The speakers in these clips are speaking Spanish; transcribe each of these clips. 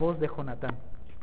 voz de Jonatán.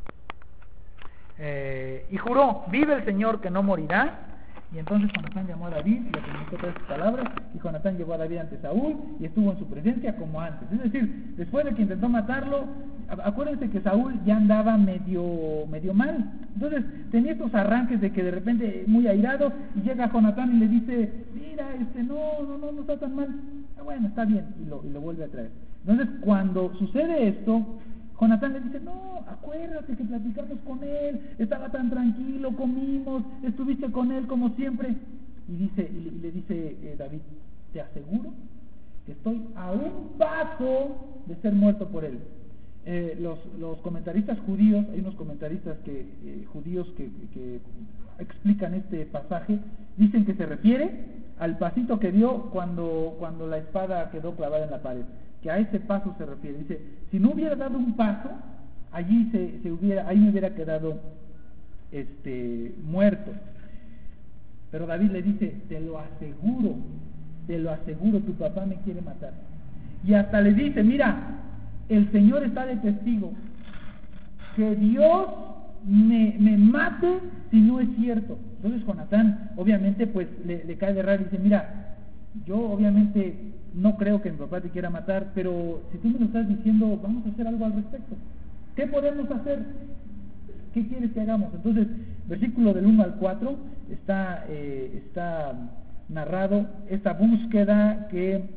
Y juró: vive el Señor que no morirá. Y entonces Jonatán llamó a David y le comunicó todas sus palabras, y Jonatán llevó a David ante Saúl y estuvo en su presencia como antes. Es decir, después de que intentó matarlo, acuérdense que Saúl ya andaba medio mal. Entonces tenía estos arranques de que de repente muy airado, y llega Jonatán y le dice: mira, no está tan mal. Bueno, está bien, y lo vuelve a traer. Entonces cuando sucede esto, Jonatán le dice: no, acuérdate que platicamos con él, estaba tan tranquilo, comimos, estuviste con él como siempre. Y le dice David: te aseguro que estoy a un paso de ser muerto por él. Los comentaristas judíos, hay unos comentaristas judíos que explican este pasaje, dicen que se refiere al pasito que dio cuando la espada quedó clavada en la pared, que a ese paso se refiere. Dice: si no hubiera dado un paso, allí ahí me hubiera quedado muerto. Pero David le dice: te lo aseguro, tu papá me quiere matar. Y hasta le dice: mira, el Señor está de testigo, que Dios me mate si no es cierto. Entonces Jonatán obviamente pues le cae de raro y dice: mira, yo obviamente no creo que mi papá te quiera matar, pero si tú me lo estás diciendo, vamos a hacer algo al respecto. ¿Qué podemos hacer? ¿Qué quieres que hagamos? Entonces, versículo del 1 al 4 está narrado esta búsqueda que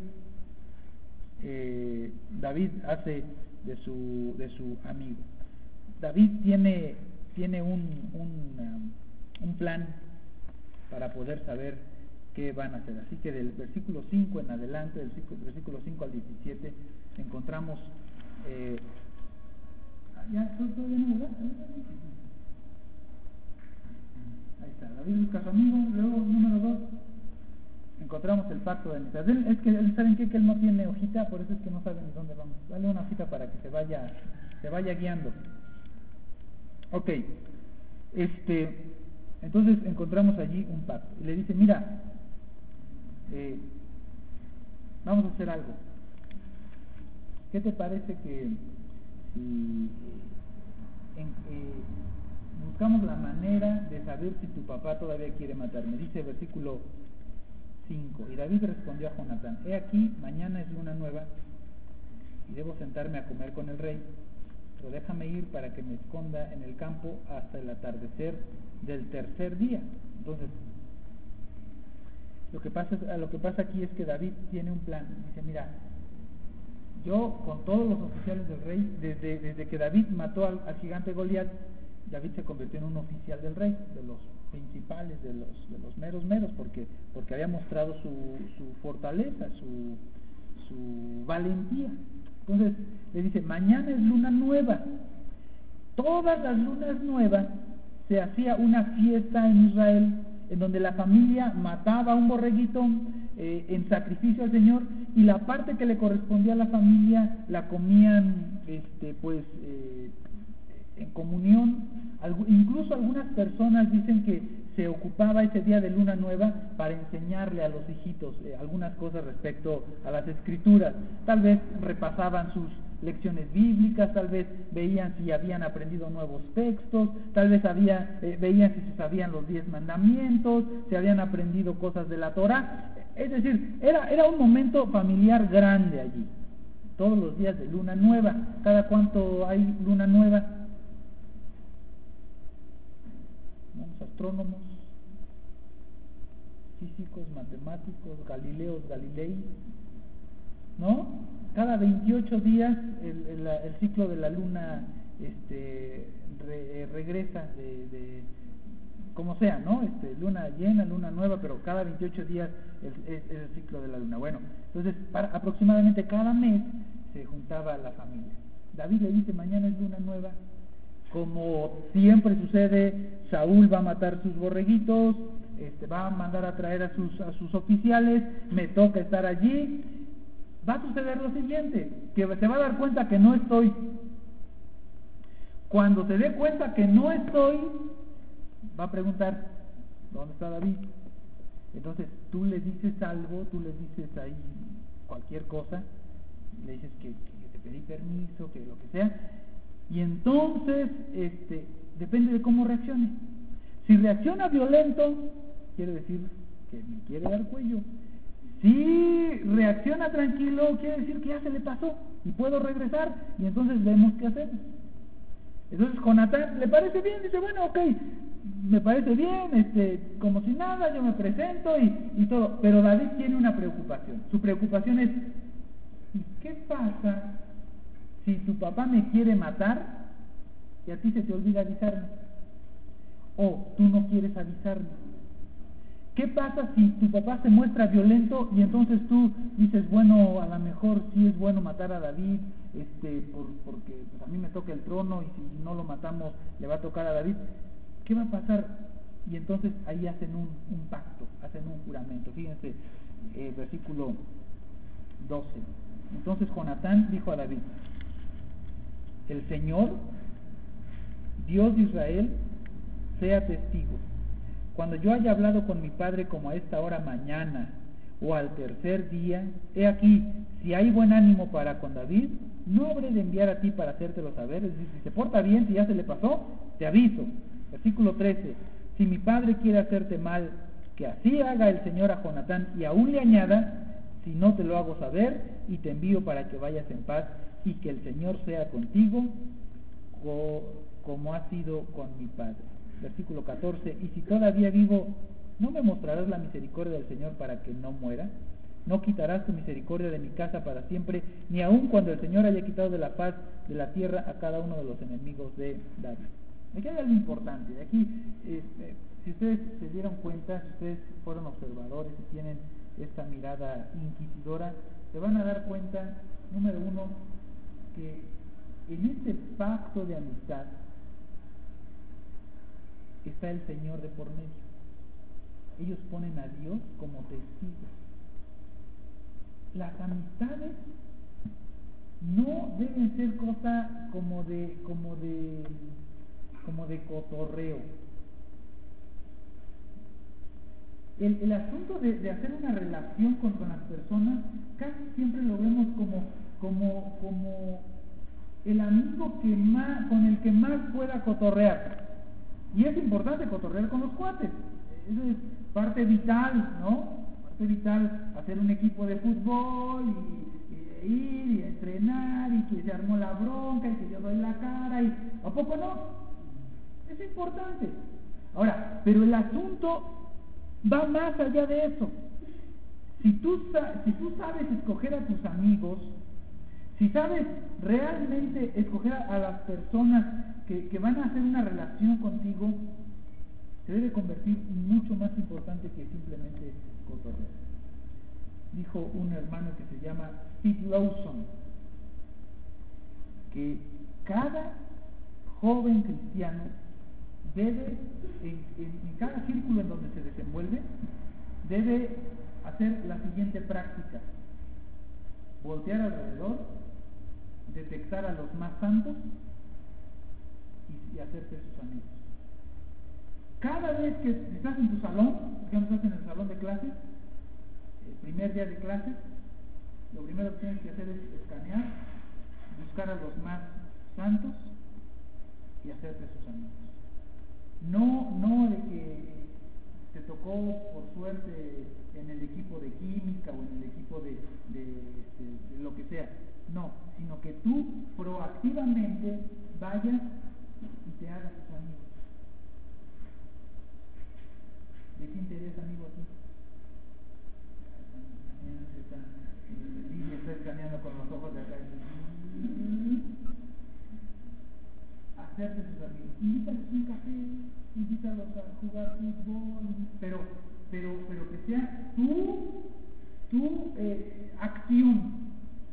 David hace de su amigo. David tiene un plan para poder saber qué van a hacer. Así que del versículo 5 en adelante, del versículo 5 al 17, encontramos ¿todavía no, verdad? Ahí está, David busca a su amigo. Luego, número 2, encontramos el pacto de amistad. Es que ¿saben qué? Que él no tiene hojita, por eso es que no saben ni dónde vamos. Dale una hojita para que se vaya guiando. Ok, entonces encontramos allí un pacto. Y le dice: mira, vamos a hacer algo. ¿Qué te parece que si buscamos la manera de saber si tu papá todavía quiere matarme? Dice versículo 5: y David respondió a Jonatán: he aquí, mañana es luna nueva y debo sentarme a comer con el rey, pero déjame ir para que me esconda en el campo hasta el atardecer del tercer día. Entonces, lo que pasa aquí es que David tiene un plan. Dice: mira, yo con todos los oficiales del rey, desde que David mató al gigante Goliat, David se convirtió en un oficial del rey, de los principales, de los meros, porque había mostrado su fortaleza, su valentía. Entonces le dice: mañana es luna nueva. Todas las lunas nuevas se hacía una fiesta en Israel, en donde la familia mataba un borreguito en sacrificio al Señor, y la parte que le correspondía a la familia la comían en comunión. Incluso algunas personas dicen que se ocupaba ese día de luna nueva para enseñarle a los hijitos algunas cosas respecto a las escrituras. Tal vez repasaban sus lecciones bíblicas, tal vez veían si habían aprendido nuevos textos, tal vez veían si se sabían los 10 mandamientos, si habían aprendido cosas de la Torá. Es decir, era un momento familiar grande allí, todos los días de luna nueva. ¿Cada cuánto hay luna nueva? Los astrónomos, físicos, matemáticos, Galilei, ¿no? Cada 28 días el ciclo de la luna regresa de como sea, ¿no? Luna llena, luna nueva, pero cada 28 días es el ciclo de la luna. Bueno, entonces aproximadamente cada mes se juntaba la familia. David le dice: mañana es luna nueva. Como siempre sucede, Saúl va a matar sus borreguitos, va a mandar a traer a sus oficiales, me toca estar allí. Va a suceder lo siguiente, que se va a dar cuenta que no estoy. Cuando se dé cuenta que no estoy, va a preguntar: ¿dónde está David? Entonces tú le dices algo, tú le dices ahí cualquier cosa, le dices que te pedí permiso, que lo que sea, Y entonces, depende de cómo reaccione. Si reacciona violento, quiere decir que me quiere dar cuello. Si reacciona tranquilo, quiere decir que ya se le pasó y puedo regresar, y entonces vemos qué hacemos. Entonces Jonatán le parece bien, dice, bueno, ok, me parece bien, como si nada, yo me presento y todo. Pero David tiene una preocupación. Su preocupación es, ¿y qué pasa si tu papá me quiere matar y a ti se te olvida avisarme? O tú no quieres avisarme. ¿Qué pasa si tu papá se muestra violento y entonces tú dices, bueno, a lo mejor sí es bueno matar a David, porque pues, a mí me toca el trono y si no lo matamos le va a tocar a David? ¿Qué va a pasar? Y entonces ahí hacen un pacto, hacen un juramento. Fíjense, versículo 12. Entonces Jonatán dijo a David: el Señor, Dios de Israel, sea testigo. Cuando yo haya hablado con mi padre como a esta hora mañana o al tercer día, he aquí, si hay buen ánimo para con David, no habré de enviar a ti para hacértelo saber. Es decir, si se porta bien, si ya se le pasó, te aviso. Versículo 13. Si mi padre quiere hacerte mal, que así haga el Señor a Jonatán, y aún le añada, si no te lo hago saber, y te envío para que vayas en paz, y que el Señor sea contigo como ha sido con mi padre. Versículo 14. Y si todavía vivo, ¿no me mostrarás la misericordia del Señor para que no muera? No quitarás tu misericordia de mi casa para siempre, ni aun cuando el Señor haya quitado de la paz de la tierra a cada uno de los enemigos de David. Aquí hay algo importante. Aquí, si ustedes se dieron cuenta, si ustedes fueron observadores y tienen esta mirada inquisidora, se van a dar cuenta, número uno, que en este pacto de amistad está el Señor de por medio. Ellos ponen a Dios como testigo. Las amistades no deben ser cosa como de cotorreo. El asunto de hacer una relación con las personas casi siempre lo vemos como el amigo con el que más pueda cotorrear. Y es importante cotorrear con los cuates. Eso es parte vital, ¿no? Parte vital, hacer un equipo de fútbol y ir y entrenar y que se armó la bronca y que yo doy la cara y ¿a poco no? Es importante. Ahora, pero el asunto va más allá de eso. Si tú sabes escoger a tus amigos, si sabes realmente escoger a las personas que van a hacer una relación contigo, se debe convertir en mucho más importante que simplemente cotorrear. Dijo un hermano que se llama Steve Lawson que cada joven cristiano debe, en cada círculo en donde se desenvuelve, debe hacer la siguiente práctica: voltear alrededor, detectar a los más santos y hacerse sus amigos. Cada vez que estás en tu salón, por ejemplo, estás en el salón de clases, el primer día de clases, lo primero que tienes que hacer es escanear, buscar a los más santos y hacerte sus amigos. No de que te tocó por suerte en el equipo de química o en el equipo de lo que sea, no, sino que tú proactivamente vayas y te hagas tus amigos. ¿De quién te eres amigo aquí? Lidia está escaneando con los ojos de acá. Hacerse sus amigos. Invítalos a un café, invítalos a jugar fútbol, pero que sea tu acción.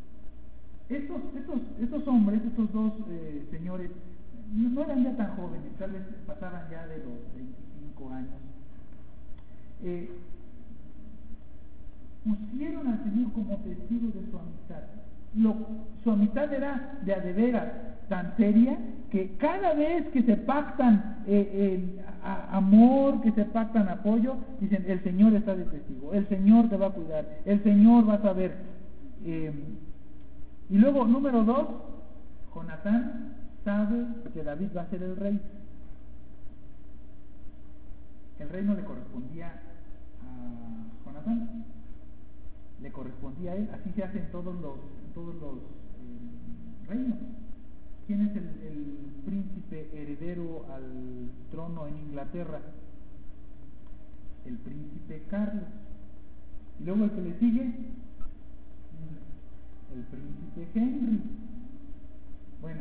Estos hombres, estos dos señores, no eran ya tan jóvenes, tal vez pasaban ya de los 25 años. Pusieron al Señor como testigo de su amistad. Su amistad era de a de veras tan seria que cada vez que se pactan amor, que se pactan apoyo, dicen: el Señor está de testigo, el Señor te va a cuidar, el Señor va a saber. Y luego, número 2, Jonatán sabe que David va a ser el rey. El reino le correspondía a Jonatán, le correspondía a él. Así se hace en todos los reinos. ¿Quién es el príncipe heredero al trono en Inglaterra? El príncipe Carlos. Y luego el que le sigue, el príncipe Henry. Bueno,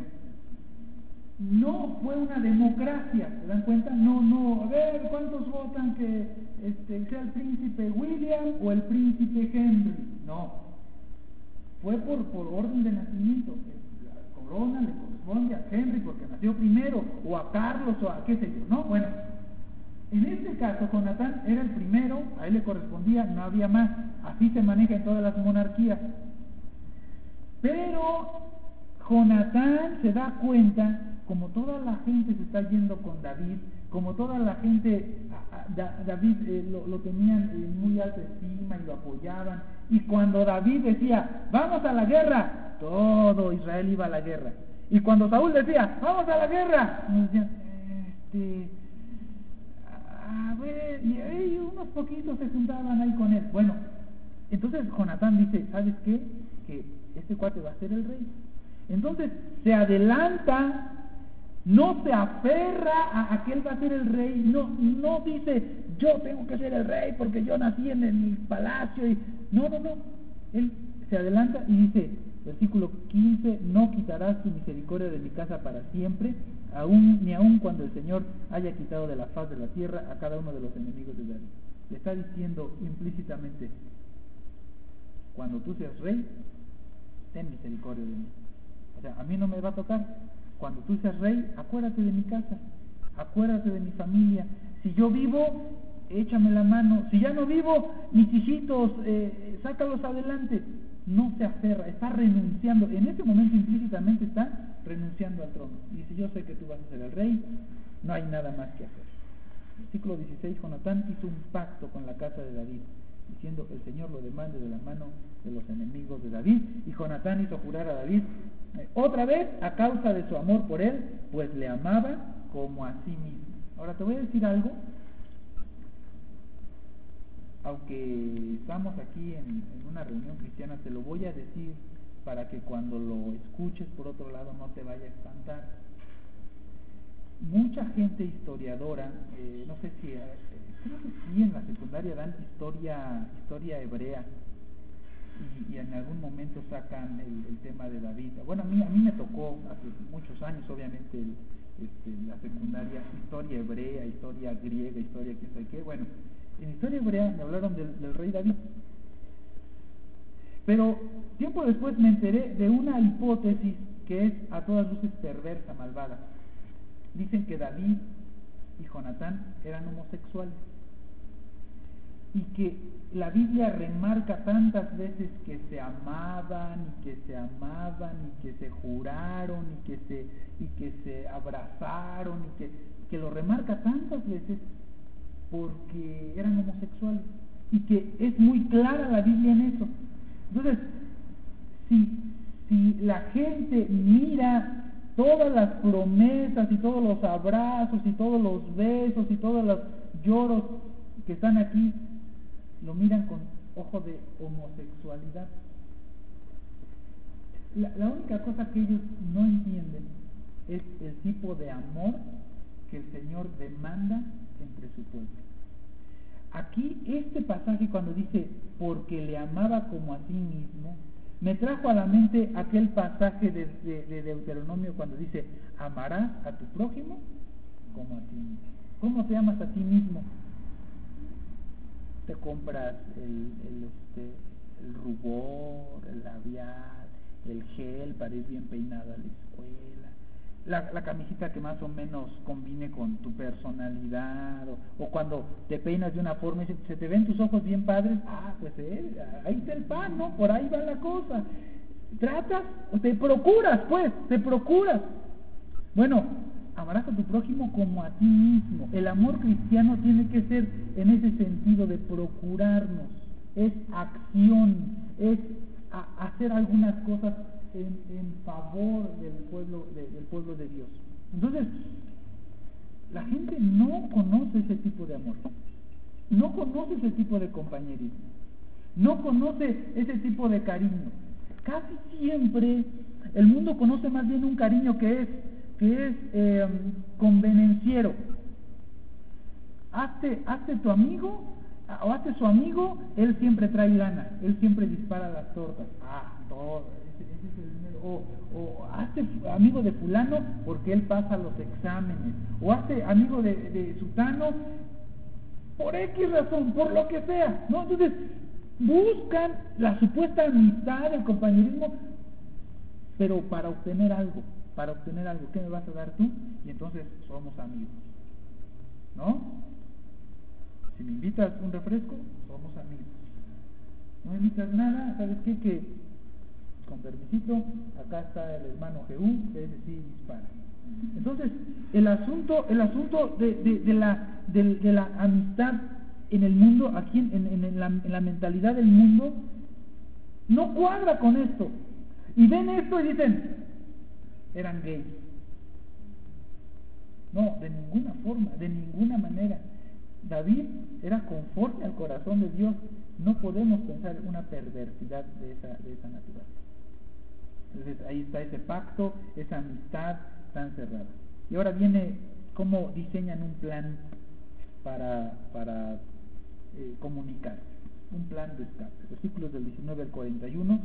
no fue una democracia, ¿se dan cuenta? No, a ver, ¿cuántos votan que sea el príncipe William o el príncipe Henry? No, fue por orden de nacimiento. La corona le corresponde a Henry porque nació primero, o a Carlos, o a qué sé yo, ¿no? Bueno, en este caso Jonatán era el primero, a él le correspondía, no había más. Así se maneja en todas las monarquías. Pero Jonatán se da cuenta, como toda la gente se está yendo con David, como toda la gente, David lo tenían en muy alta estima y lo apoyaban, y cuando David decía, vamos a la guerra, todo Israel iba a la guerra. Y cuando Saúl decía, vamos a la guerra, nos decían, a ver, y unos poquitos se juntaban ahí con él. Bueno, entonces Jonatán dice, ¿sabes qué? Que este cuate va a ser el rey. Entonces se adelanta, no se aferra a que él va a ser el rey, no dice, yo tengo que ser el rey porque yo nací en el palacio. No, él se adelanta y dice, versículo 15, no quitarás tu misericordia de mi casa para siempre, ni aun cuando el Señor haya quitado de la faz de la tierra a cada uno de los enemigos de David. Le está diciendo implícitamente, cuando tú seas rey, ten misericordia de mí. O sea, a mí no me va a tocar. Cuando tú seas rey, acuérdate de mi casa, acuérdate de mi familia. Si yo vivo, échame la mano. Si ya no vivo, mis hijitos, sácalos adelante. No se aferra, está renunciando. En ese momento implícitamente está renunciando al trono. Dice, yo sé que tú vas a ser el rey, no hay nada más que hacer. Versículo 16, Jonatán hizo un pacto con la casa de David, diciendo, el Señor lo demande de la mano de los enemigos de David. Y Jonatán hizo jurar a David, otra vez, a causa de su amor por él, pues le amaba como a sí mismo. Ahora te voy a decir algo, aunque estamos aquí en una reunión cristiana, te lo voy a decir para que cuando lo escuches por otro lado no te vaya a espantar. Mucha gente historiadora, no sé si, creo que sí, en la secundaria dan historia hebrea, y en algún momento sacan el tema de David. Bueno, a mí me tocó hace muchos años, obviamente, la secundaria, historia hebrea, historia griega, historia quién sabe qué. Bueno, en historia hebrea me hablaron del rey David. Pero tiempo después me enteré de una hipótesis que es a todas luces perversa, malvada. Dicen que David y Jonatán eran homosexuales, y que la Biblia remarca tantas veces que se amaban y que se juraron y que se abrazaron, y que lo remarca tantas veces porque eran homosexuales, y que es muy clara la Biblia en eso. Entonces, si la gente mira todas las promesas y todos los abrazos y todos los besos y todos los lloros que están aquí, lo miran con ojo de homosexualidad. La única cosa que ellos no entienden es el tipo de amor que el Señor demanda entre su pueblo. Aquí este pasaje, cuando dice porque le amaba como a sí mismo, me trajo a la mente aquel pasaje de Deuteronomio cuando dice, amarás a tu prójimo como a ti mismo. ¿Cómo te amas a ti mismo? Te compras el rubor, el labial, el gel para ir bien peinada a la escuela, la camisita que más o menos combine con tu personalidad, o cuando te peinas de una forma y se te ven tus ojos bien padres, pues ahí está el pan, ¿no? Por ahí va la cosa. Tratas, o te procuras. Bueno, amarás a tu prójimo como a ti mismo. El amor cristiano tiene que ser en ese sentido de procurarnos, es acción, es hacer algunas cosas en favor del pueblo de Dios. Entonces, la gente no conoce ese tipo de amor, no conoce ese tipo de compañerismo, no conoce ese tipo de cariño. Casi siempre el mundo conoce más bien un cariño que es convenenciero. Hazte tu amigo, o hazte su amigo, él siempre trae lana, él siempre dispara las tortas. Todo, ese es el dinero. O hazte amigo de fulano porque él pasa los exámenes, o hazte amigo de sutano por X razón, por lo que sea, ¿no? Entonces, buscan la supuesta amistad, el compañerismo, pero para obtener algo, ¿qué me vas a dar tú? Y entonces somos amigos, ¿no? Si me invitas un refresco, somos amigos. No me invitas nada, ¿sabes qué? Que con permisito, acá está el hermano Jehú, que ese sí dispara. Entonces, el asunto de la amistad en el mundo, aquí en la mentalidad del mundo, no cuadra con esto. Y ven esto y dicen, eran gays. No, de ninguna forma, de ninguna manera. David era conforme al corazón de Dios. No podemos pensar una perversidad de esa naturaleza. Entonces ahí está ese pacto, esa amistad tan cerrada. Y ahora viene cómo diseñan un plan para comunicar, un plan de escape. Versículos del 19 al 41.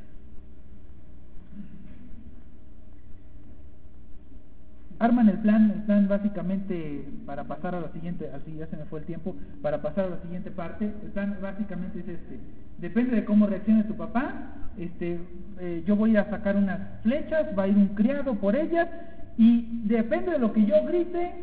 Arman el plan básicamente para pasar a la siguiente, así ya se me fue el tiempo, para pasar a la siguiente parte. El plan básicamente es este: depende de cómo reaccione tu papá, yo voy a sacar unas flechas, va a ir un criado por ellas, y depende de lo que yo grite,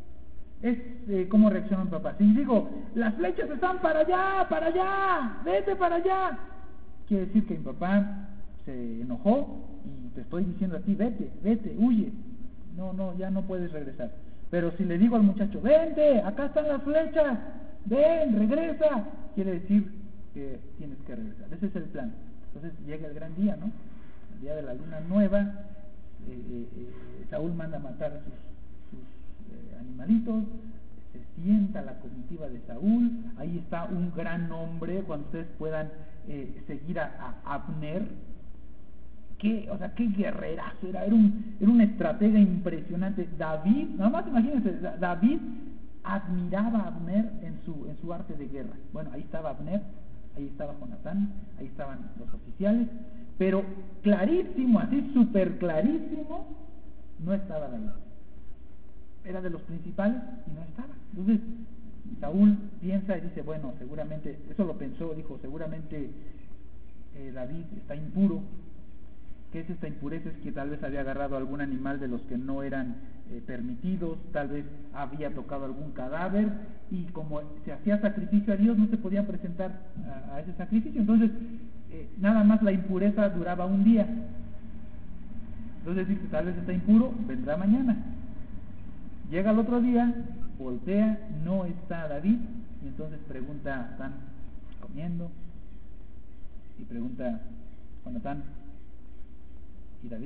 es cómo reacciona mi papá. Si digo, las flechas están para allá, vete para allá, quiere decir que mi papá se enojó y te estoy diciendo a ti, vete, huye. No, ya no puedes regresar. Pero si le digo al muchacho, vente, acá están las flechas, ven, regresa, quiere decir que tienes que regresar. Ese es el plan. Entonces llega el gran día, ¿no? El día de la luna nueva. Saúl manda a matar a sus animalitos. Se sienta la comitiva de Saúl. Ahí está un gran hombre, cuando ustedes puedan seguir a Abner. Qué guerrerazo era un estratega impresionante. David, nada más imagínense, David admiraba a Abner en su arte de guerra. Bueno, ahí estaba Abner, ahí estaba Jonatán, ahí estaban los oficiales, pero clarísimo, así súper clarísimo, no estaba David. Era de los principales y no estaba. Entonces Saúl piensa y dice, bueno, seguramente, eso lo pensó, dijo, seguramente David está impuro. ¿Qué es esta impureza? Es que tal vez había agarrado algún animal de los que no eran permitidos, tal vez había tocado algún cadáver, y como se hacía sacrificio a Dios, no se podían presentar a ese sacrificio. Entonces, nada más la impureza duraba un día. Entonces dice, tal vez está impuro, vendrá mañana. Llega el otro día, voltea, no está David, y entonces pregunta, ¿están comiendo? Y pregunta, Jonatán, ¿y David?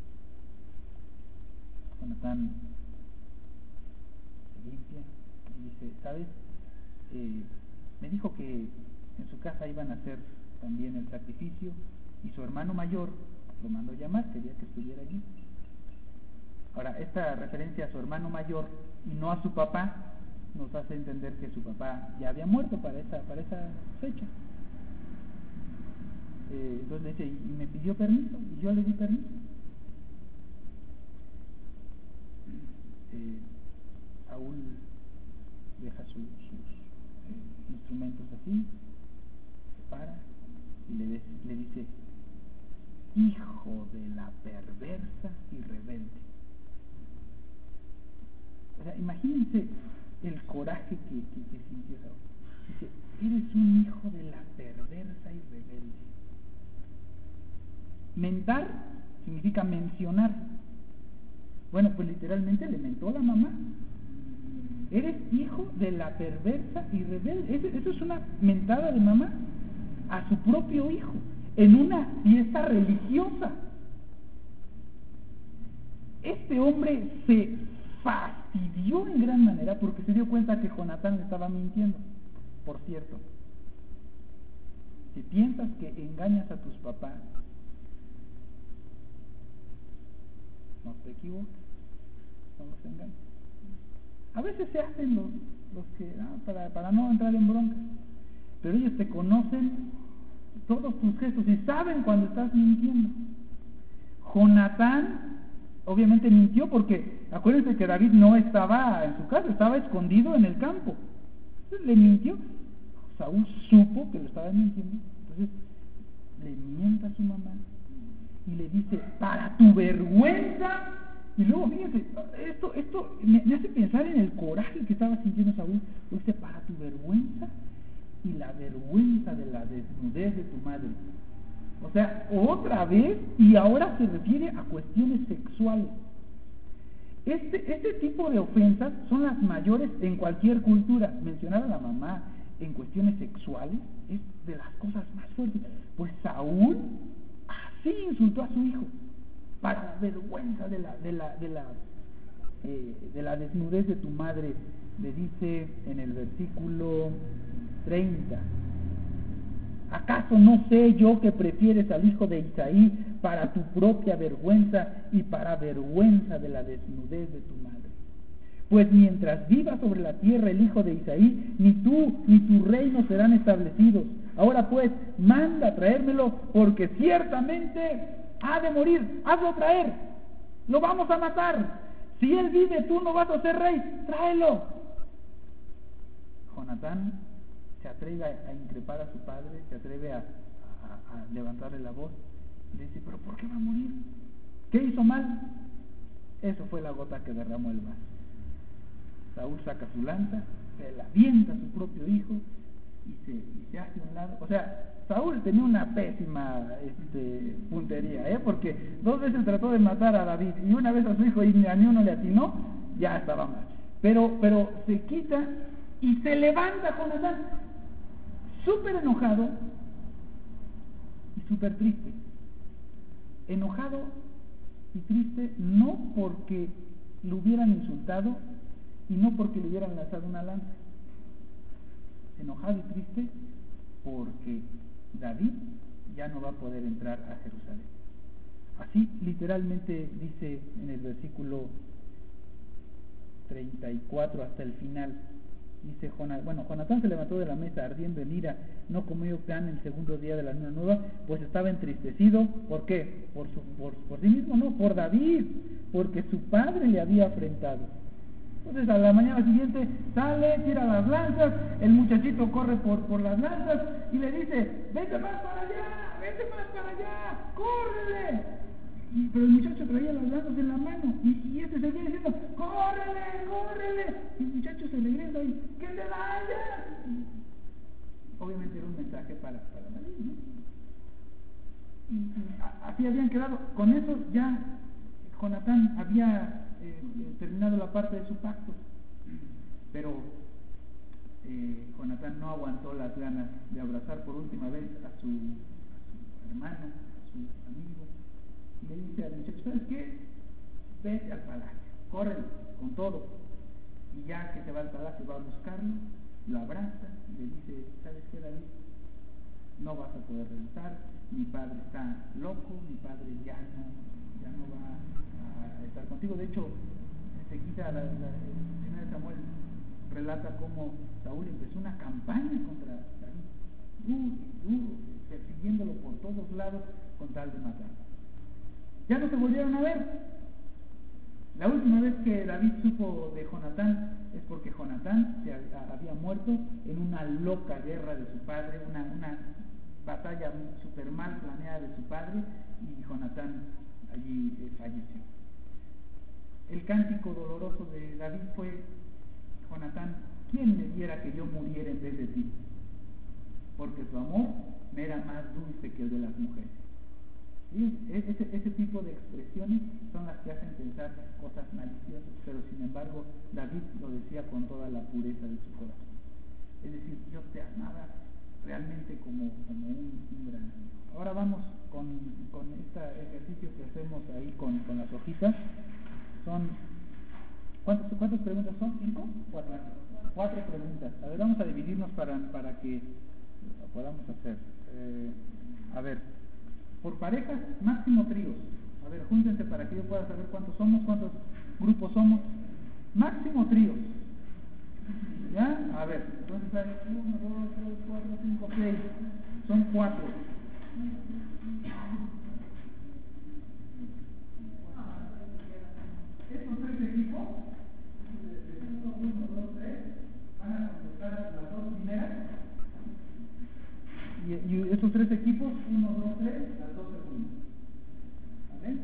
Jonatán se limpia y dice, ¿sabes? Me dijo que en su casa iban a hacer también el sacrificio, y su hermano mayor lo mandó llamar, quería que estuviera allí. Ahora, esta referencia a su hermano mayor y no a su papá nos hace entender que su papá ya había muerto para esa fecha. Entonces le dice, y me pidió permiso, y yo le di permiso. Saúl deja sus instrumentos así, se para y le dice, hijo de la perversa y rebelde. O sea, imagínense el coraje que sintió Saúl. Dice, eres un hijo de la perversa y rebelde. Mentar significa mencionar. Bueno, pues literalmente le mentó a la mamá. Eres hijo de la perversa y rebelde. Eso es una mentada de mamá a su propio hijo en una fiesta religiosa. Este hombre se fastidió en gran manera porque se dio cuenta que Jonatán le estaba mintiendo. Por cierto, si piensas que engañas a tus papás, no te equivoques, no los engañes. A veces se hacen los que, para no entrar en bronca, pero ellos te conocen todos tus gestos y saben cuando estás mintiendo. Jonatán obviamente mintió porque acuérdense que David no estaba en su casa, estaba escondido en el campo. Entonces le mintió. Saúl supo que le estaba mintiendo, entonces le mienta a su mamá y le dice, para tu vergüenza. Y luego fíjense, esto me hace pensar en el coraje que estaba sintiendo Saúl. Dice, para tu vergüenza y la vergüenza de la desnudez de tu madre. O sea, otra vez, y ahora se refiere a cuestiones sexuales. Este tipo de ofensas son las mayores en cualquier cultura. Mencionar a la mamá en cuestiones sexuales es de las cosas más fuertes. Pues Saúl así insultó a su hijo, para la vergüenza de la desnudez de tu madre. Le dice en el versículo 30, ¿acaso no sé yo que prefieres al hijo de Isaí para tu propia vergüenza y para vergüenza de la desnudez de tu madre? Pues mientras viva sobre la tierra el hijo de Isaí, ni tú ni tu reino serán establecidos. Ahora pues, manda a traérmelo, porque ciertamente ha de morir. Hazlo traer, lo vamos a matar. Si él vive, tú no vas a ser rey, tráelo. Jonatán se atreve a increpar a su padre, se atreve a levantarle la voz y le dice, pero ¿por qué va a morir? ¿Qué hizo mal? Eso fue la gota que derramó el vaso. Saúl saca su lanza, se la avienta a su propio hijo y se hace a un lado. O sea, Saúl tenía una pésima puntería, porque 2 veces trató de matar a David y una vez a su hijo y ni a ni uno le atinó, ya estaba mal. Pero se quita y se levanta Jonatán, súper enojado y súper triste. Enojado y triste no porque lo hubieran insultado y no porque le hubieran lanzado una lanza. Enojado y triste porque David ya no va a poder entrar a Jerusalén. Así literalmente dice en el versículo 34 hasta el final. Dice Jonatán se levantó de la mesa ardiendo en ira, no comió pan el segundo día de la luna nueva, pues estaba entristecido. ¿Por qué? Por sí mismo, no, por David, porque su padre le había afrentado. Entonces a la mañana siguiente sale, tira las lanzas, el muchachito corre por las lanzas y le dice, vete más para allá, córrele. Pero el muchacho traía las lanzas en la mano y este seguía diciendo, córrele. Y el muchacho se regresa y, ¿qué te vayas? Obviamente era un mensaje para David, ¿no? Así habían quedado. Con eso ya Jonatán había terminado la parte de su pacto, pero Jonatán no aguantó las ganas de abrazar por última vez a su hermano, a su amigo, y le dice al muchacho, ¿sabes qué? Vete al palacio, corre con todo. Y ya que se va al palacio, va a buscarlo, lo abraza y le dice, ¿sabes qué, David? No vas a poder regresar, mi padre está loco, mi padre ya no va a estar contigo. De hecho, se quita el 1 Samuel relata cómo Saúl empezó una campaña contra David, duro, persiguiéndolo por todos lados con tal de matarlo. Ya no se volvieron a ver. La última vez que David supo de Jonatán es porque Jonatán se había muerto en una loca guerra de su padre, una batalla super mal planeada de su padre, y Jonatán allí falleció. El cántico doloroso de David fue, Jonatán, ¿quién me diera que yo muriera en vez de ti? Porque tu amor me era más dulce que el de las mujeres. ¿Sí? Ese tipo de expresiones son las que hacen pensar cosas maliciosas, pero sin embargo David lo decía con toda la pureza de su corazón. Es decir, yo te amaba realmente como un gran amigo. Ahora vamos con este ejercicio que hacemos ahí con las hojitas. Son, ¿cuántas preguntas son? ¿5? Cuatro preguntas. A ver, vamos a dividirnos para que lo podamos hacer. A ver, por parejas, máximo tríos. A ver, júntense para que yo pueda saber cuántos somos, cuántos grupos somos. Máximo tríos. ¿Ya? A ver, entonces hay 1, 2, 3, 4, 5, 6. Son 4. Estos 3 equipos, de punto 1, 2, 3, van a contestar las dos primeras. Y estos 3 equipos, 1, 2, 3, las 2 segundas. ¿Vale?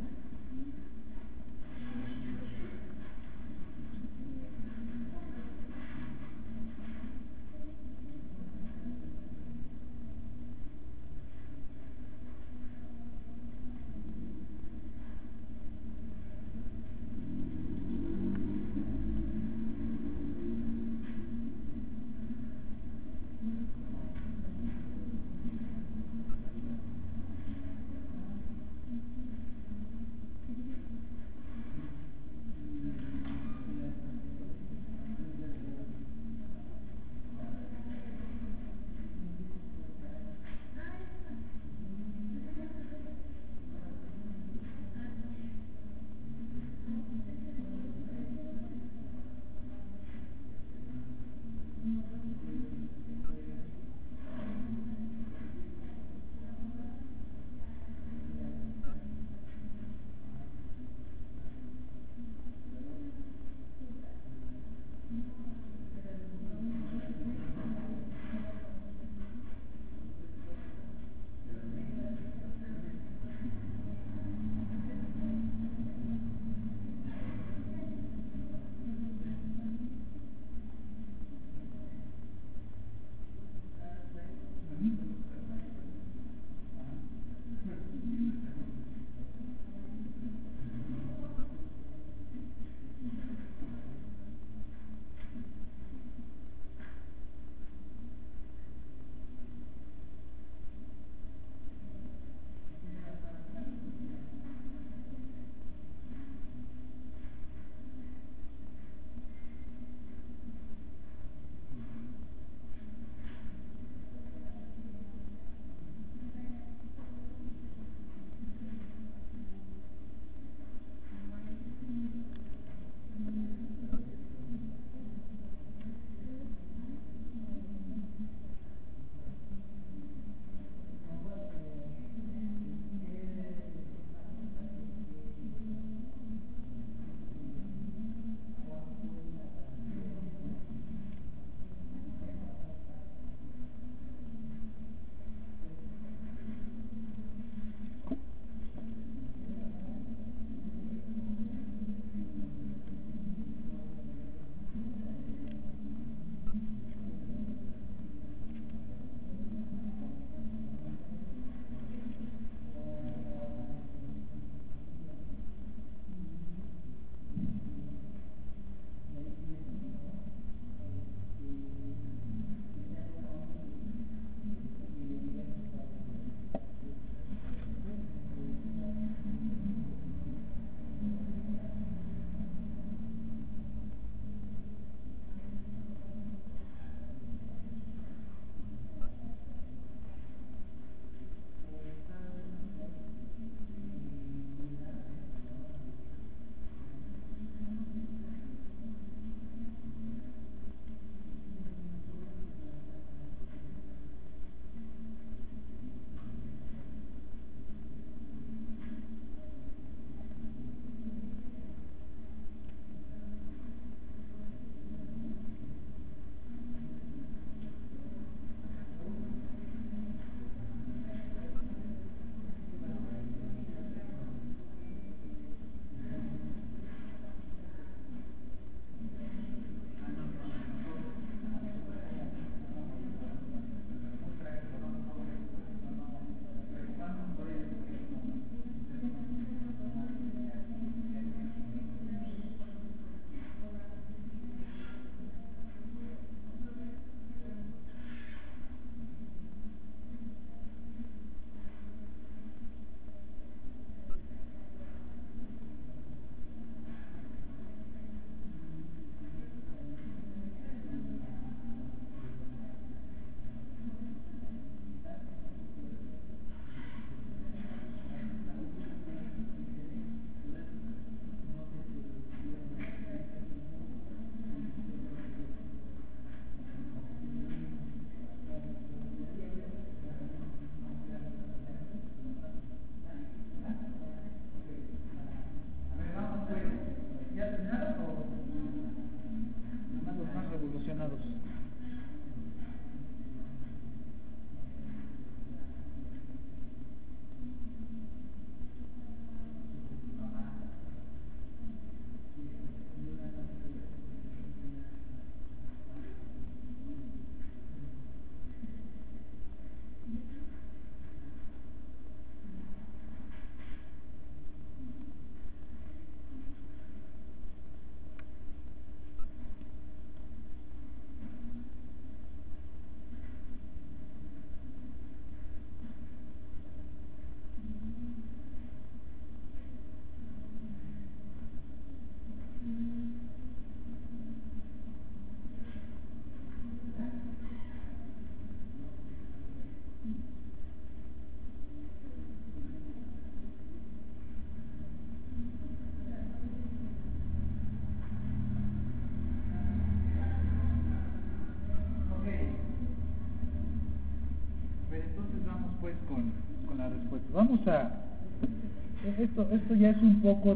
vamos a... Esto ya es un poco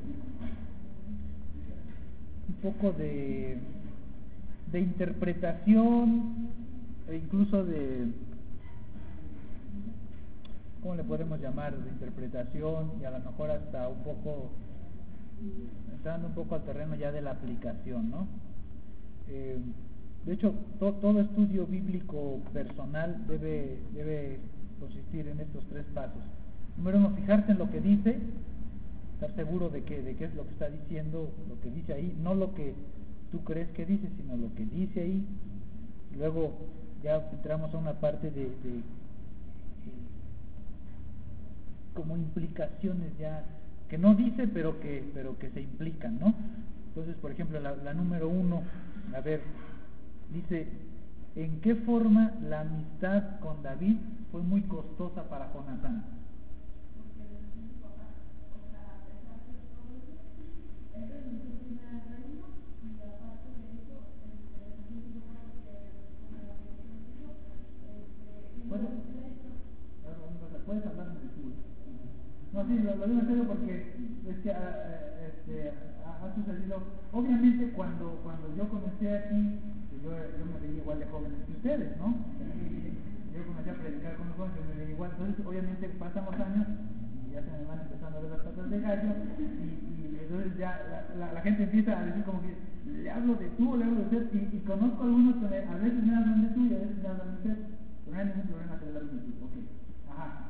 de interpretación e incluso de... ¿Cómo le podemos llamar? De interpretación y a lo mejor hasta un poco... entrando un poco al terreno ya de la aplicación, ¿no? De hecho, todo estudio bíblico personal debe consistir en estos 3 pasos. Número 1, fijarse en lo que dice, estar seguro de qué es lo que está diciendo, lo que dice ahí, no lo que tú crees que dice, sino lo que dice ahí. Luego ya entramos a una parte de como implicaciones ya que no dice pero que se implican, ¿no? Entonces, por ejemplo, la número 1, a ver, dice: ¿en qué forma la amistad con David fue muy costosa para Jonatán? ¿Puedes hablarme de tú? No, sí, lo digo en serio porque es que ha sucedido. Obviamente cuando yo comencé aquí, yo me veía igual de jóvenes que ustedes, ¿no? Yo comencé a predicar con los jóvenes, yo me veía igual. Entonces obviamente pasan los años y ya se me van empezando a ver las patas de gallo y entonces ya la gente empieza a decir como que le hablo de tú, le hablo de usted y conozco algunos que a veces me hablan de tú y a veces me hablan de usted. Pero no hay ningún problema que le hablen de tú. Ok. Ajá.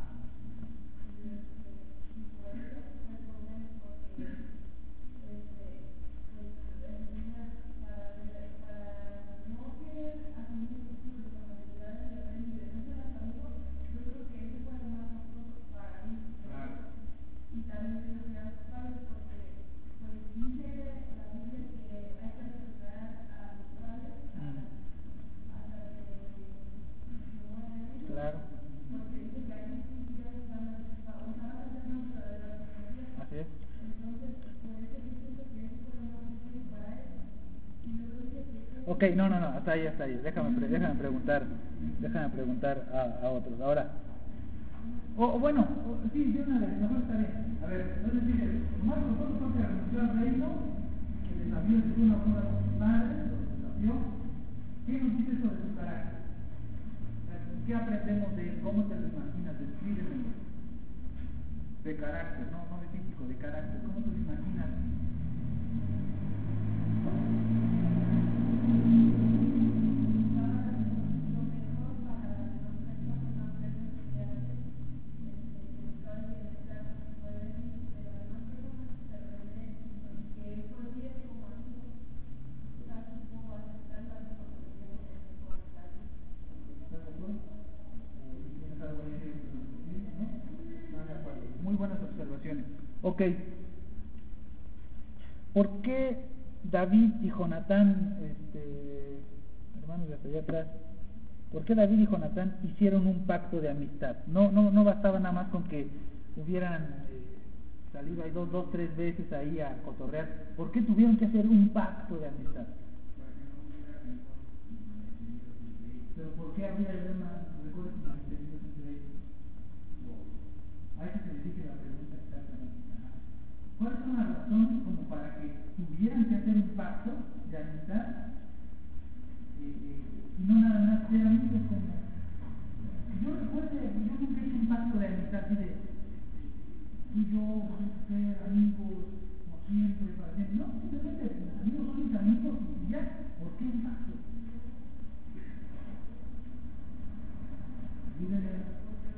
Claro. Así es. Ok, no, hasta ahí. Déjame preguntar a otros. Ahora, bueno, sí, de una vez, mejor está bien. A ver, es decir, Tomás nosotros que renunció al reino, que desafió de una forma con sus padres, los desafió. ¿Qué nos dice sobre su carácter? ¿Qué aprendemos de él? ¿Cómo te lo imaginas? Descríbelo. De carácter, no de físico, de carácter. ¿Cómo te lo imaginas? Muy buenas observaciones. Ok. ¿Por qué David y Jonatán, hermanos de hasta allá atrás, por qué David y Jonatán hicieron un pacto de amistad? No bastaba nada más con que hubieran salido ahí dos, 3 veces ahí a cotorrear. ¿Por qué tuvieron que hacer un pacto de amistad? ¿Pero por qué habría más recuerdos malentendidos entre ellos? A eso se dirige la pregunta exactamente. ¿Cuáles son las razones como para que tuvieran que hacer un pacto de amistad y no nada más ser amigos? Como yo recuerdo, yo nunca hice un pacto de amistad así de tú y yo vamos a ser amigos como siempre, para siempre. No, simplemente mis amigos son mis amigos y ya. ¿Por qué un pacto? Díganle.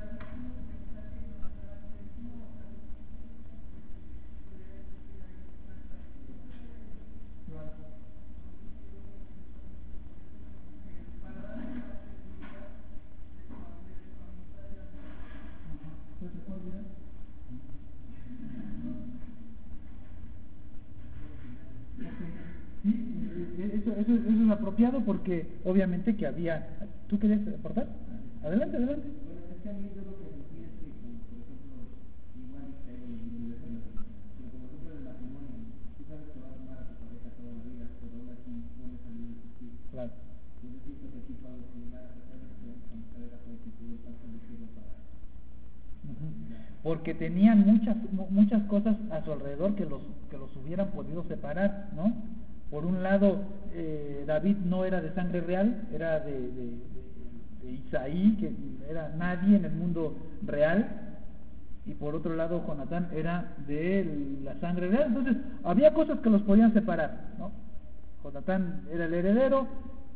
Eso es apropiado porque obviamente que había... ¿Tú querías aportar? Adelante. Bueno, es que a mí yo lo que sentí es que, como por ejemplo, igual que hay en pero como ejemplo del matrimonio, tú sabes que vas a amar a tu pareja toda la vida, pero aún así pones a Dios en ti. Claro. Yo siento que aquí fue algo similar, a pesar de que la carrera fue que tuvo el paso de cielo para Porque tenían muchas cosas a su alrededor que los hubieran podido separar, ¿no? Por un lado, David no era de sangre real, era de Isaí, que era nadie en el mundo real, y por otro lado Jonatán era de la sangre real. Entonces había cosas que los podían separar, ¿no? Jonatán era el heredero,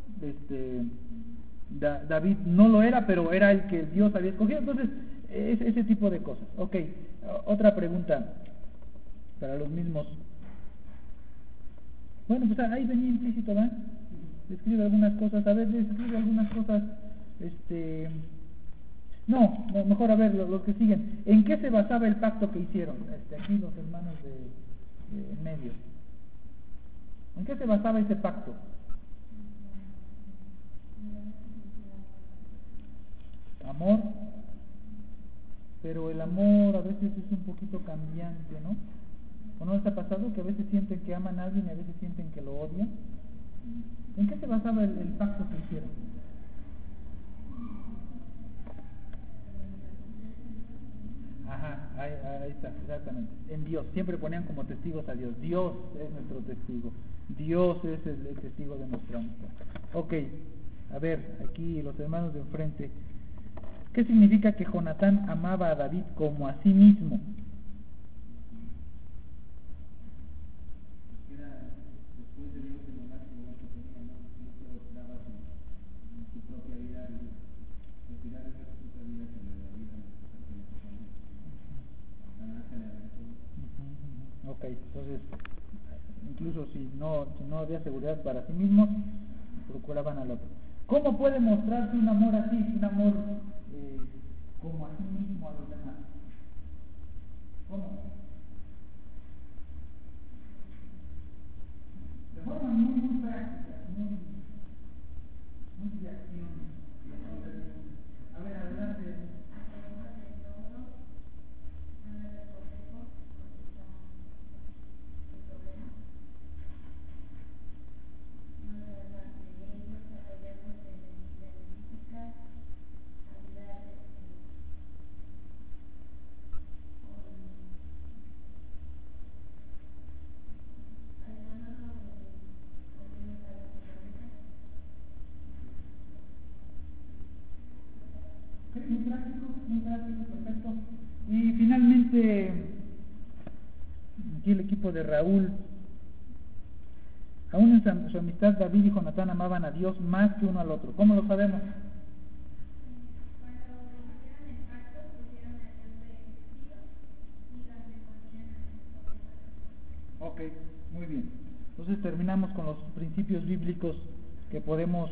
David no lo era, pero era el que Dios había escogido. Entonces ese tipo de cosas. Ok, otra pregunta para los mismos. Bueno, pues ahí venía implícito, ¿verdad? Describe algunas cosas, a ver, describe algunas cosas, no, mejor a ver, los que siguen. ¿En qué se basaba el pacto que hicieron? Aquí los hermanos de en medio. ¿En qué se basaba ese pacto? Amor, pero el amor a veces es un poquito cambiante, ¿no? ¿O no les ha pasado que a veces sienten que aman a alguien y a veces sienten que lo odian? ¿En qué se basaba el pacto que hicieron? Ajá, ahí está, exactamente. En Dios, siempre ponían como testigos a Dios. Dios es nuestro testigo. Dios es el testigo de nuestra amistad. Ok, a ver, aquí los hermanos de enfrente. ¿Qué significa que Jonatán amaba a David como a sí mismo? Ok, entonces, incluso si no había seguridad para sí mismos, procuraban al otro. ¿Cómo puede mostrarse un amor así, un amor como a sí mismo a los demás? ¿Cómo? De forma muy práctica, muy de acción. A ver, adelante. Muy práctico, perfecto. Y finalmente, aquí el equipo de Raúl. Aún en su amistad, David y Jonatán amaban a Dios más que uno al otro. ¿Cómo lo sabemos? Ok, muy bien. Entonces terminamos con los principios bíblicos que podemos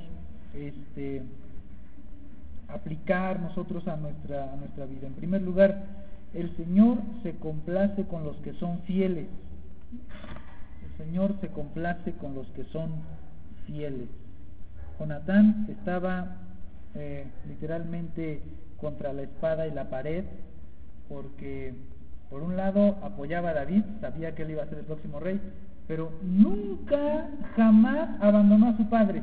aplicar nosotros a nuestra vida. En primer lugar, el Señor se complace con los que son fieles. El Señor se complace con los que son fieles. Jonatán estaba literalmente contra la espada y la pared, porque por un lado apoyaba a David, sabía que él iba a ser el próximo rey, pero nunca, jamás abandonó a su padre.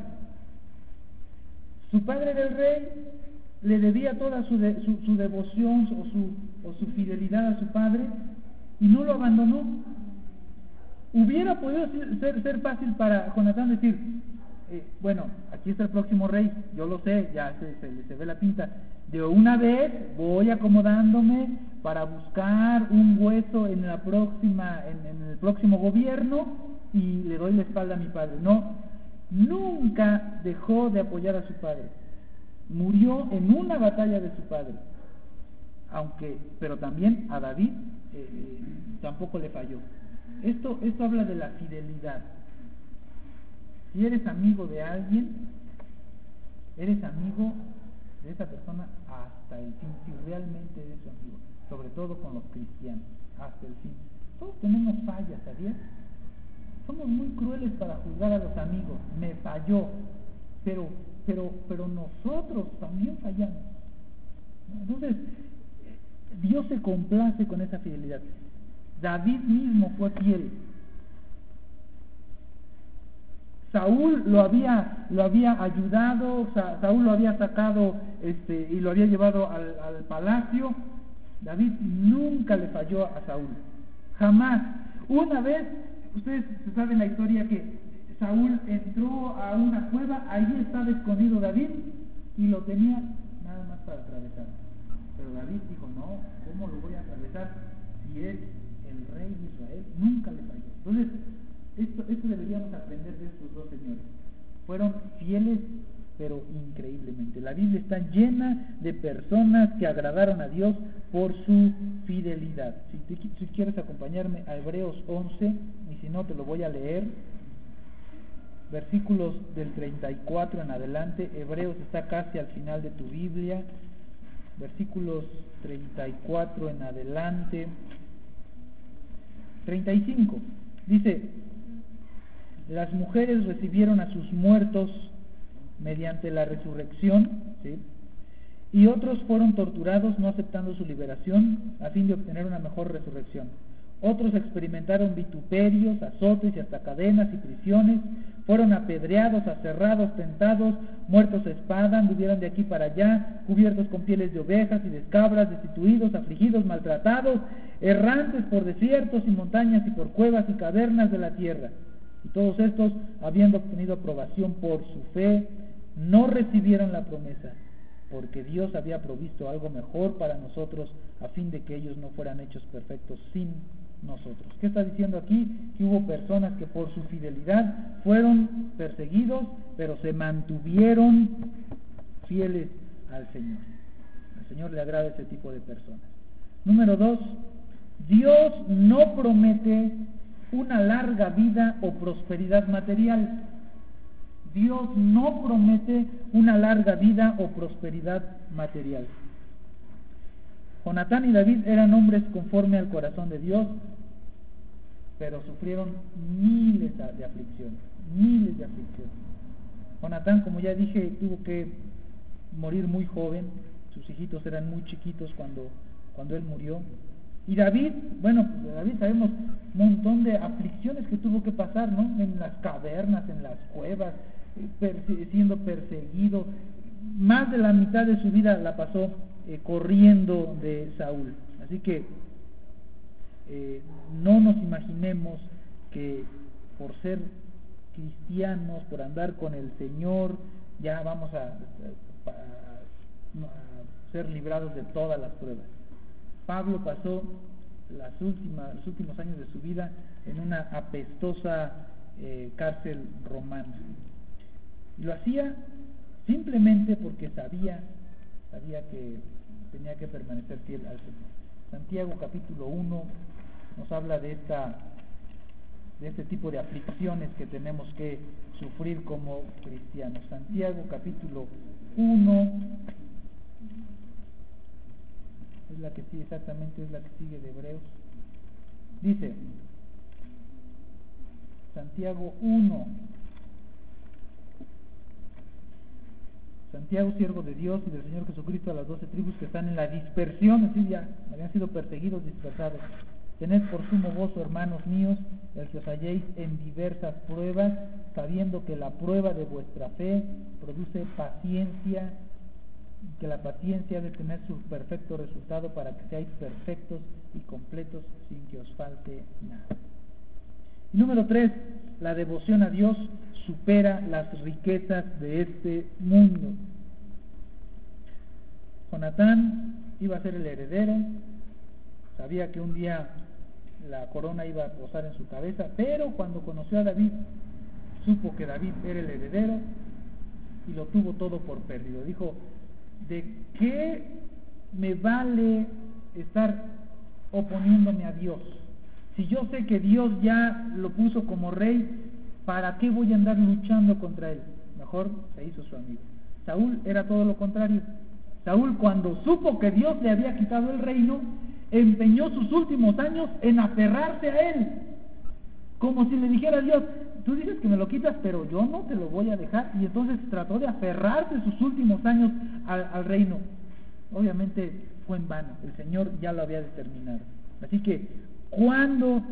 Su padre era el rey, le debía toda su devoción o su fidelidad a su padre, y no lo abandonó. Hubiera podido ser fácil para Jonatán decir, bueno, aquí está el próximo rey, yo lo sé, ya se ve la pinta, de una vez voy acomodándome para buscar un hueso en el próximo gobierno y le doy la espalda a mi padre. No, nunca dejó de apoyar a su padre. Murió en una batalla de su padre, pero también a David tampoco le falló. Esto habla de la fidelidad. Si eres amigo de alguien, eres amigo de esa persona hasta el fin, si realmente eres su amigo, sobre todo con los cristianos, hasta el fin. Todos tenemos fallas, ¿sabías? Somos muy crueles para juzgar a los amigos. Me falló, pero nosotros también fallamos. Entonces, Dios se complace con esa fidelidad. David mismo fue fiel. Saúl lo había ayudado, Saúl lo había sacado y lo había llevado al palacio, David nunca le falló a Saúl, jamás. Una vez, ustedes saben la historia que Saúl entró a una cueva, allí estaba escondido David y lo tenía nada más para atravesar. Pero David dijo, no, ¿cómo lo voy a atravesar si es el rey de Israel? Nunca le falló. Entonces, esto deberíamos aprender de estos dos señores. Fueron fieles, pero increíblemente. La Biblia está llena de personas que agradaron a Dios por su fidelidad. Si quieres acompañarme a Hebreos 11, y si no te lo voy a leer, versículos del 34 en adelante. Hebreos está casi al final de tu Biblia, versículos 34 en adelante. 35 dice: las mujeres recibieron a sus muertos mediante la resurrección, ¿sí? Y otros fueron torturados no aceptando su liberación a fin de obtener una mejor resurrección. Otros experimentaron vituperios, azotes y hasta cadenas y prisiones, fueron apedreados, aserrados, tentados, muertos a espada, anduvieron de aquí para allá, cubiertos con pieles de ovejas y de cabras, destituidos, afligidos, maltratados, errantes por desiertos y montañas y por cuevas y cavernas de la tierra. Y todos estos, habiendo obtenido aprobación por su fe, no recibieron la promesa, porque Dios había provisto algo mejor para nosotros, a fin de que ellos no fueran hechos perfectos sin nosotros. ¿Qué está diciendo aquí? Que hubo personas que por su fidelidad fueron perseguidos, pero se mantuvieron fieles al Señor. Al Señor le agrada ese tipo de personas. Número 2, Dios no promete una larga vida o prosperidad material. Dios no promete una larga vida o prosperidad material. Jonatán y David eran hombres conforme al corazón de Dios, pero sufrieron miles de aflicciones. Jonatán, como ya dije, tuvo que morir muy joven. Sus hijitos eran muy chiquitos cuando él murió. Y David, bueno, de David sabemos un montón de aflicciones que tuvo que pasar, ¿no? En las cavernas, en las cuevas, siendo perseguido. Más de la mitad de su vida la pasó corriendo de Saúl. Así que no nos imaginemos que por ser cristianos, por andar con el Señor, ya vamos a ser librados de todas las pruebas. Pablo pasó los últimos años de su vida en una apestosa cárcel romana. Y lo hacía simplemente porque sabía que tenía que permanecer fiel al Señor. Santiago capítulo 1 nos habla de este tipo de aflicciones que tenemos que sufrir como cristianos. Santiago capítulo 1 es la que sigue, exactamente es la que sigue de Hebreos. Dice Santiago 1: Santiago, siervo de Dios y del Señor Jesucristo, a las 12 tribus que están en la dispersión, es decir, ya habían sido perseguidos, dispersados. Tened por sumo gozo, hermanos míos, el que os halléis en diversas pruebas, sabiendo que la prueba de vuestra fe produce paciencia, que la paciencia debe tener su perfecto resultado para que seáis perfectos y completos sin que os falte nada. Y número 3, la devoción a Dios supera las riquezas de este mundo. Jonatán iba a ser el heredero, sabía que un día la corona iba a posar en su cabeza, pero cuando conoció a David, supo que David era el heredero y lo tuvo todo por perdido. Dijo: ¿de qué me vale estar oponiéndome a Dios? Si yo sé que Dios ya lo puso como rey, ¿para qué voy a andar luchando contra él? Mejor se hizo su amigo. Saúl era todo lo contrario. Saúl, cuando supo que Dios le había quitado el reino, empeñó sus últimos años en aferrarse a él, como si le dijera a Dios: tú dices que me lo quitas, pero yo no te lo voy a dejar. Y entonces trató de aferrarse sus últimos años al reino. Obviamente fue en vano, el Señor ya lo había determinado. Así que cuando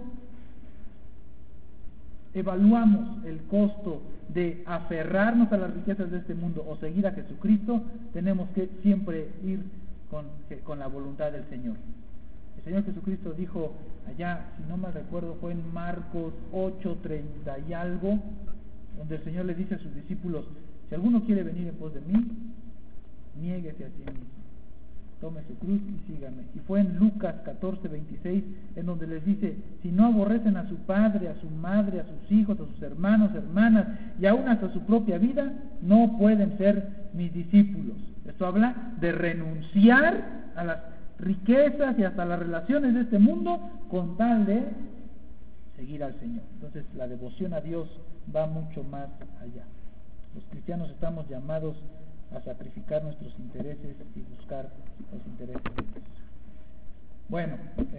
evaluamos el costo de aferrarnos a las riquezas de este mundo o seguir a Jesucristo, tenemos que siempre ir con la voluntad del Señor. El Señor Jesucristo dijo allá, si no mal recuerdo, fue en Marcos 8:30 y algo, donde el Señor le dice a sus discípulos: si alguno quiere venir en pos de mí, niéguese a sí mismo, tome su cruz y sígame. Y fue en Lucas 14:26, en donde les dice: si no aborrecen a su padre, a su madre, a sus hijos, a sus hermanos, hermanas, y aún hasta su propia vida, no pueden ser mis discípulos. Esto habla de renunciar a las riquezas y hasta las relaciones de este mundo con tal de seguir al Señor. Entonces la devoción a Dios va mucho más allá. Los cristianos estamos llamados a sacrificar nuestros intereses y buscar los intereses de Dios. Bueno,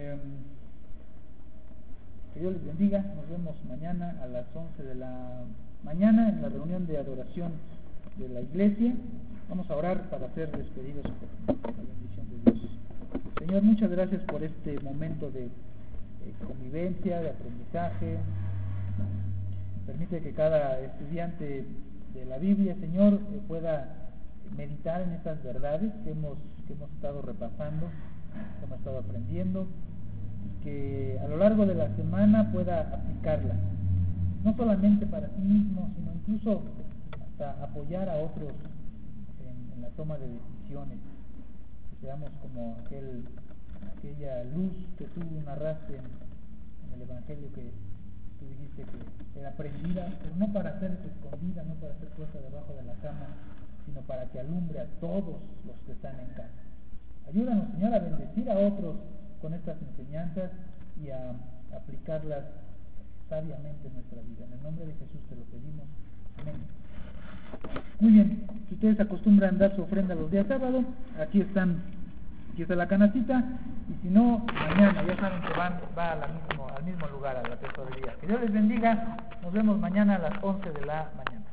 que Dios les bendiga. Nos vemos mañana a las 11 de la mañana en la reunión de adoración de la iglesia. Vamos a orar para ser despedidos por la bendición de Dios. Señor, muchas gracias por este momento de convivencia, de aprendizaje. Permite que cada estudiante de la Biblia, Señor, pueda meditar en estas verdades que hemos estado repasando, que hemos estado aprendiendo, y que a lo largo de la semana pueda aplicarlas, no solamente para sí mismo, sino incluso hasta apoyar a otros en la toma de decisiones, que seamos como aquella luz que tú narraste en el Evangelio, que tú dijiste que era prendida, pero no para ser escondida, no para ser puesta debajo de la cama, sino para que alumbre a todos los que están en casa. Ayúdanos, Señor, a bendecir a otros con estas enseñanzas y a aplicarlas sabiamente en nuestra vida. En el nombre de Jesús te lo pedimos. Amén. Muy bien, si ustedes acostumbran dar su ofrenda los días sábados, aquí está la canastita, y si no, mañana, ya saben que va al mismo lugar, a la tesorería. Que Dios les bendiga, nos vemos mañana a las 11 de la mañana.